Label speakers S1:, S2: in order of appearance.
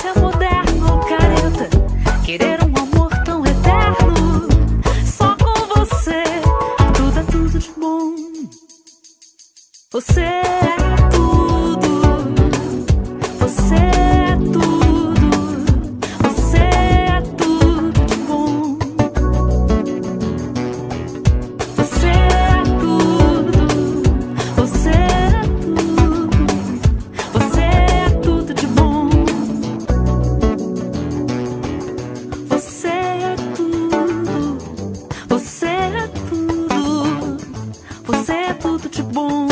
S1: ser moderno ou careta, querer um amor tão eterno. Só com você tudo é tudo de bom. Você é tudo, você é tudo, você é tudo de bom. Você é tudo, você é tudo, você é tudo de bom. Você é tudo, você é tudo, você é tudo de bom.